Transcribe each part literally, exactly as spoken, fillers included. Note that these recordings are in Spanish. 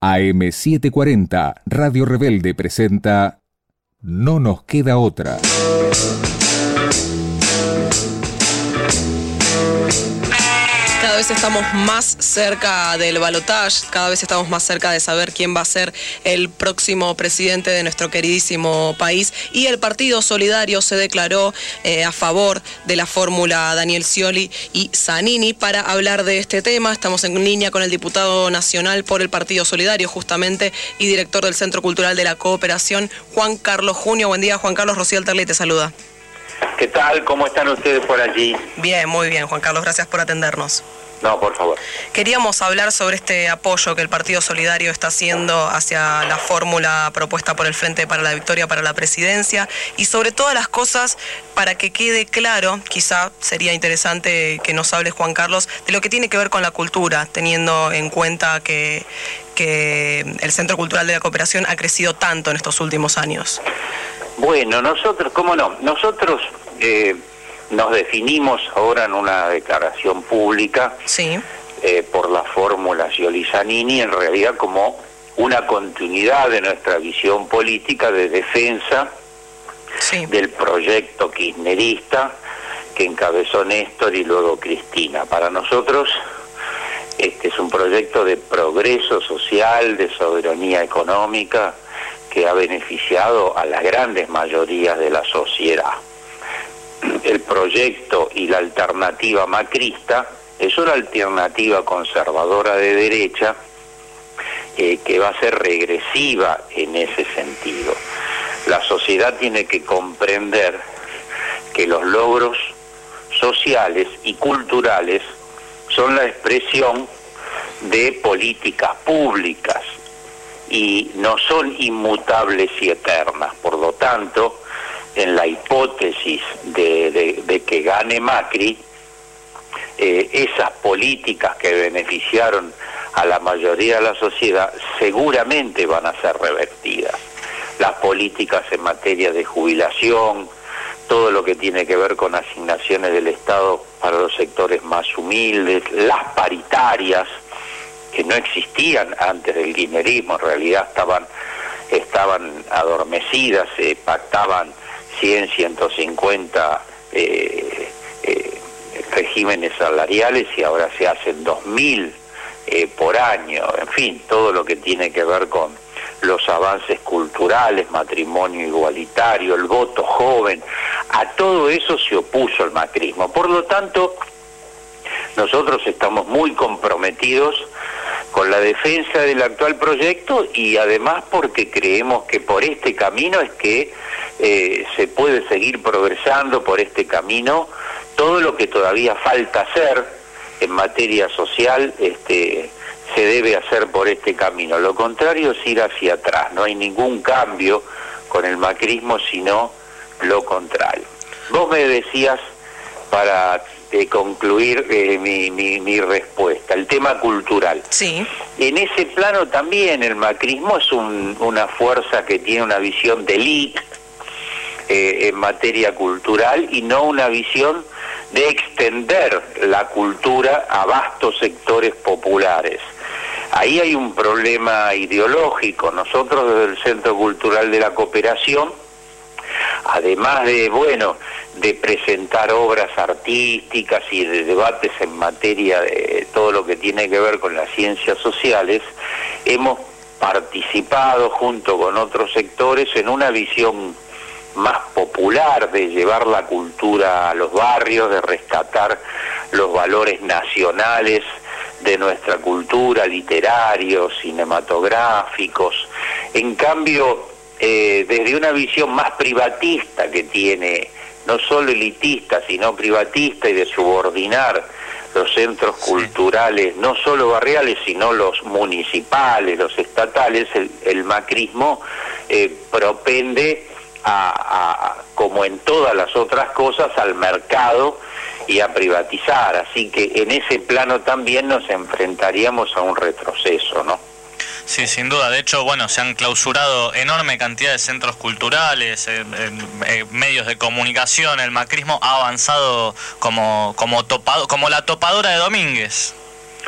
A M setecientos cuarenta, Radio Rebelde presenta No nos queda otra. Cada vez estamos más cerca del balotaje, cada vez estamos más cerca de saber quién va a ser el próximo presidente de nuestro queridísimo país, y el Partido Solidario se declaró eh, a favor de la fórmula Daniel Scioli y Zanini. Para hablar de este tema estamos en línea con el diputado nacional por el Partido Solidario justamente y director del Centro Cultural de la Cooperación, Juan Carlos Junio. Buen día, Juan Carlos. Rocío Alterli te saluda. ¿Qué tal? ¿Cómo están ustedes por allí? Bien, muy bien, Juan Carlos, gracias por atendernos. No, por favor. Queríamos hablar sobre este apoyo que el Partido Solidario está haciendo hacia la fórmula propuesta por el Frente para la Victoria para la presidencia, y sobre todas las cosas, para que quede claro, quizá sería interesante que nos hables, Juan Carlos, de lo que tiene que ver con la cultura, teniendo en cuenta que, que el Centro Cultural de la Cooperación ha crecido tanto en estos últimos años. Bueno, nosotros, ¿cómo no? Nosotros eh, nos definimos ahora en una declaración pública sí. eh, por la fórmula Scioli-Zanini, en realidad como una continuidad de nuestra visión política de defensa sí. del proyecto kirchnerista que encabezó Néstor y luego Cristina. Para nosotros este es un proyecto de progreso social, de soberanía económica, que ha beneficiado a las grandes mayorías de la sociedad. El proyecto y la alternativa macrista es una alternativa conservadora de derecha eh, que va a ser regresiva en ese sentido. La sociedad tiene que comprender que los logros sociales y culturales son la expresión de políticas públicas y no son inmutables y eternas. Por lo tanto, en la hipótesis de, de, de que gane Macri, eh, esas políticas que beneficiaron a la mayoría de la sociedad seguramente van a ser revertidas. Las políticas en materia de jubilación, todo lo que tiene que ver con asignaciones del Estado para los sectores más humildes, las paritarias, que no existían antes del kirchnerismo, en realidad estaban estaban adormecidas, se pactaban cien, ciento cincuenta eh, eh, regímenes salariales y ahora se hacen dos mil eh, por año. En fin, todo lo que tiene que ver con los avances culturales, matrimonio igualitario, el voto joven, a todo eso se opuso el macrismo. Por lo tanto, nosotros estamos muy comprometidos con la defensa del actual proyecto, y además porque creemos que por este camino es que eh, se puede seguir progresando, por este camino todo lo que todavía falta hacer en materia social este, se debe hacer por este camino. Lo contrario es ir hacia atrás. No hay ningún cambio con el macrismo, sino lo contrario. Vos me decías, para de concluir eh, mi, mi, mi respuesta, el tema cultural. Sí. En ese plano también el macrismo es un, una fuerza que tiene una visión de élite eh, en materia cultural y no una visión de extender la cultura a vastos sectores populares. Ahí hay un problema ideológico. Nosotros desde el Centro Cultural de la Cooperación, además de, bueno, de presentar obras artísticas y de debates en materia de todo lo que tiene que ver con las ciencias sociales, hemos participado junto con otros sectores en una visión más popular de llevar la cultura a los barrios, de rescatar los valores nacionales de nuestra cultura, literarios, cinematográficos. En cambio, Eh, desde una visión más privatista que tiene, no solo elitista, sino privatista, y de subordinar los centros sí. culturales, no solo barriales, sino los municipales, los estatales, el, el macrismo eh, propende a, a, como en todas las otras cosas, al mercado y a privatizar. Así que en ese plano también nos enfrentaríamos a un retroceso, ¿no? Sí, sin duda. De hecho, bueno, se han clausurado enorme cantidad de centros culturales, eh, eh, medios de comunicación. El macrismo ha avanzado como como topado, como la topadora de Domínguez.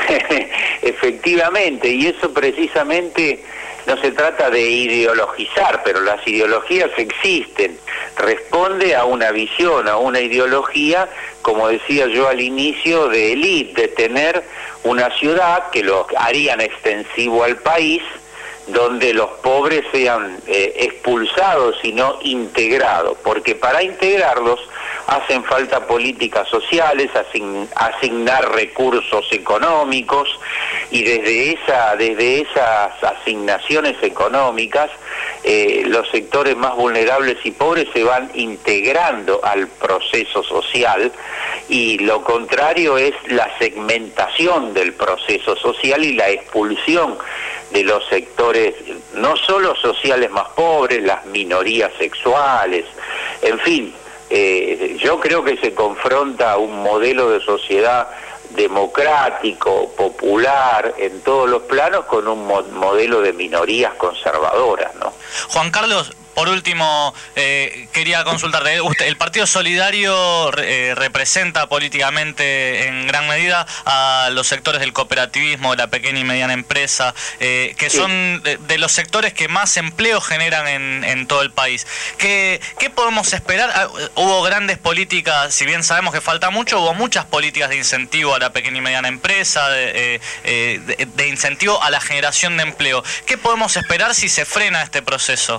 Efectivamente, y eso precisamente no se trata de ideologizar, pero las ideologías existen. Responde a una visión, a una ideología, como decía yo al inicio, de élite, de tener una ciudad que lo harían extensivo al país, donde los pobres sean eh, expulsados y no integrados, porque para integrarlos hacen falta políticas sociales, asign, asignar recursos económicos, y desde esa desde esas asignaciones económicas eh, los sectores más vulnerables y pobres se van integrando al proceso social, y lo contrario es la segmentación del proceso social y la expulsión de los sectores no solo sociales más pobres, las minorías sexuales, en fin. Eh, yo creo que se confronta un modelo de sociedad democrático, popular, en todos los planos, con un mo modelo de minorías conservadoras, ¿no? Juan Carlos, por último, eh, quería consultarte. Usted, el Partido Solidario eh, representa políticamente en gran medida a los sectores del cooperativismo, de la pequeña y mediana empresa, eh, que sí. son de, de los sectores que más empleo generan en, en todo el país. ¿Qué, ¿Qué podemos esperar? Hubo grandes políticas, si bien sabemos que falta mucho, hubo muchas políticas de incentivo a la pequeña y mediana empresa, de, eh, de, de incentivo a la generación de empleo. ¿Qué podemos esperar si se frena este proceso?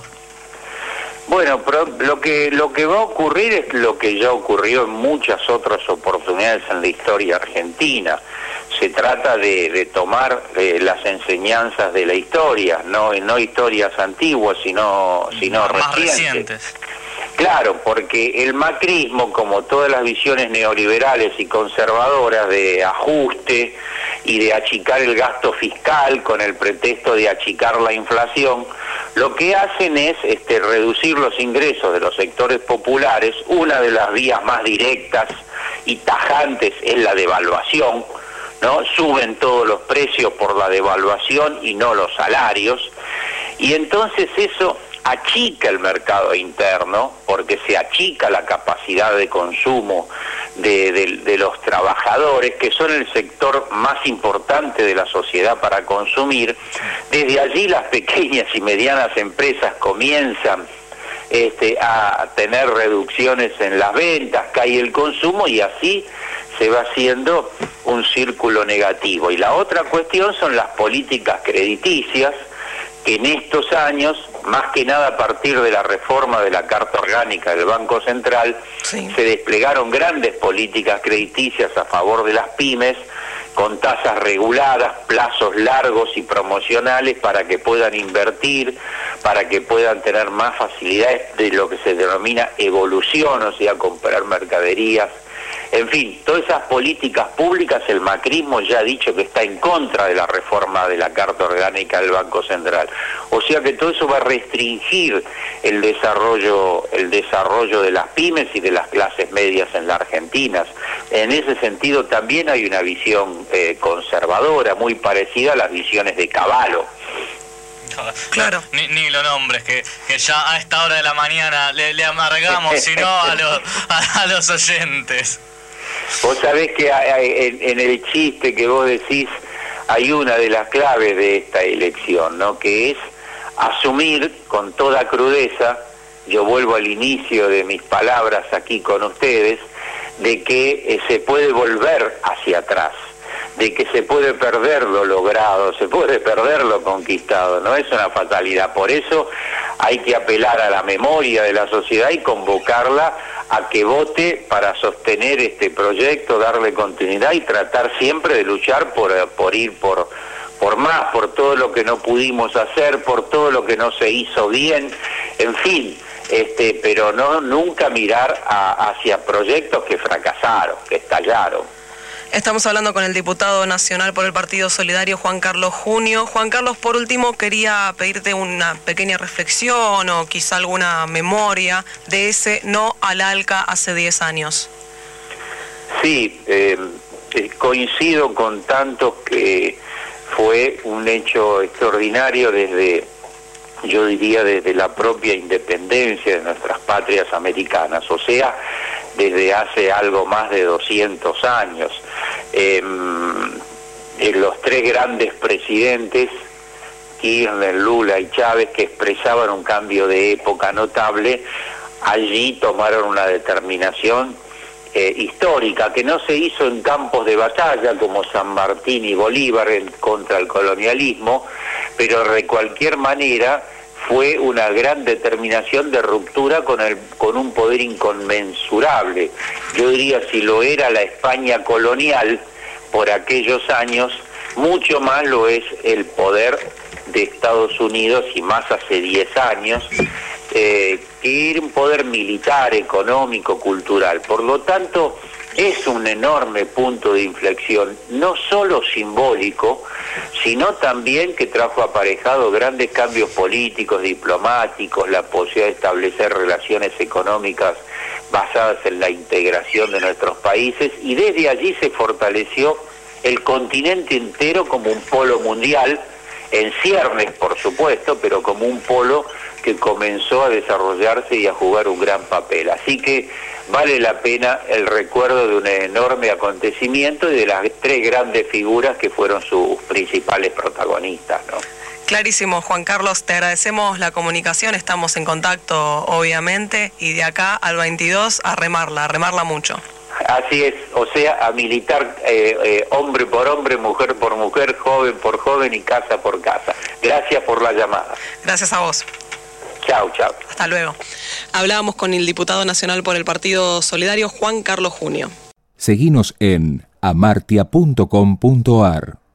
Bueno, pero lo que lo que va a ocurrir es lo que ya ocurrió en muchas otras oportunidades en la historia argentina. Se trata de, de tomar eh, las enseñanzas de la historia, no no historias antiguas, sino sino más recientes. recientes. Claro, porque el macrismo, como todas las visiones neoliberales y conservadoras de ajuste y de achicar el gasto fiscal con el pretexto de achicar la inflación, lo que hacen es este, reducir los ingresos de los sectores populares. Una de las vías más directas y tajantes es la devaluación, ¿no? Suben todos los precios por la devaluación y no los salarios, y entonces eso achica el mercado interno, porque se achica la capacidad de consumo de, de, de los trabajadores, que son el sector más importante de la sociedad para consumir. Desde allí las pequeñas y medianas empresas comienzan este, a tener reducciones en las ventas, cae el consumo, y así se va haciendo un círculo negativo. Y la otra cuestión son las políticas crediticias, que en estos años, más que nada a partir de la reforma de la Carta Orgánica del Banco Central, sí. se desplegaron grandes políticas crediticias a favor de las pymes, con tasas reguladas, plazos largos y promocionales para que puedan invertir, para que puedan tener más facilidades de lo que se denomina evolución, o sea, comprar mercaderías. En fin, todas esas políticas públicas, el macrismo ya ha dicho que está en contra de la reforma de la Carta Orgánica del Banco Central. O sea que todo eso va a restringir el desarrollo, el desarrollo de las pymes y de las clases medias en la Argentina. En ese sentido también hay una visión eh, conservadora, muy parecida a las visiones de Cavallo. Claro. Ni, ni lo nombres, que, que ya a esta hora de la mañana le, le amargamos, sino a, lo, a, a los oyentes. Vos sabés que en, en el chiste que vos decís hay una de las claves de esta elección, ¿no? Que es asumir con toda crudeza, yo vuelvo al inicio de mis palabras aquí con ustedes, de que eh, se puede volver hacia atrás, de que se puede perder lo logrado, se puede perder lo conquistado, no es una fatalidad. Por eso hay que apelar a la memoria de la sociedad y convocarla a que vote para sostener este proyecto, darle continuidad y tratar siempre de luchar por, por ir por, por más, por todo lo que no pudimos hacer, por todo lo que no se hizo bien, en fin, este, pero no nunca mirar a, hacia proyectos que fracasaron, que estallaron. Estamos hablando con el diputado nacional por el Partido Solidario, Juan Carlos Junio. Juan Carlos, por último, quería pedirte una pequeña reflexión o quizá alguna memoria de ese no al ALCA hace diez años. Sí, eh, coincido con tantos que fue un hecho extraordinario desde, yo diría, desde la propia independencia de nuestras patrias americanas, o sea, desde hace algo más de doscientos años. Eh, de los tres grandes presidentes, Kirchner, Lula y Chávez, que expresaban un cambio de época notable, allí tomaron una determinación eh, histórica que no se hizo en campos de batalla como San Martín y Bolívar en, contra el colonialismo, pero de cualquier manera fue una gran determinación de ruptura con, el, con un poder inconmensurable. Yo diría, si lo era la España colonial por aquellos años, mucho más lo es el poder de Estados Unidos, y más hace diez años, eh, que era un poder militar, económico, cultural. Por lo tanto, es un enorme punto de inflexión, no solo simbólico, sino también que trajo aparejado grandes cambios políticos, diplomáticos, la posibilidad de establecer relaciones económicas basadas en la integración de nuestros países, y desde allí se fortaleció el continente entero como un polo mundial, en ciernes por supuesto, pero como un polo que comenzó a desarrollarse y a jugar un gran papel. Así que vale la pena el recuerdo de un enorme acontecimiento y de las tres grandes figuras que fueron sus principales protagonistas, ¿no? Clarísimo, Juan Carlos, te agradecemos la comunicación, estamos en contacto obviamente, y de acá al veintidós a remarla, a remarla mucho. Así es, o sea, a militar eh, eh, hombre por hombre, mujer por mujer, joven por joven y casa por casa. Gracias por la llamada. Gracias a vos. Chao, chao. Hasta luego. Hablábamos con el diputado nacional por el Partido Solidario, Juan Carlos Junio. Seguinos en amartia punto com punto ar.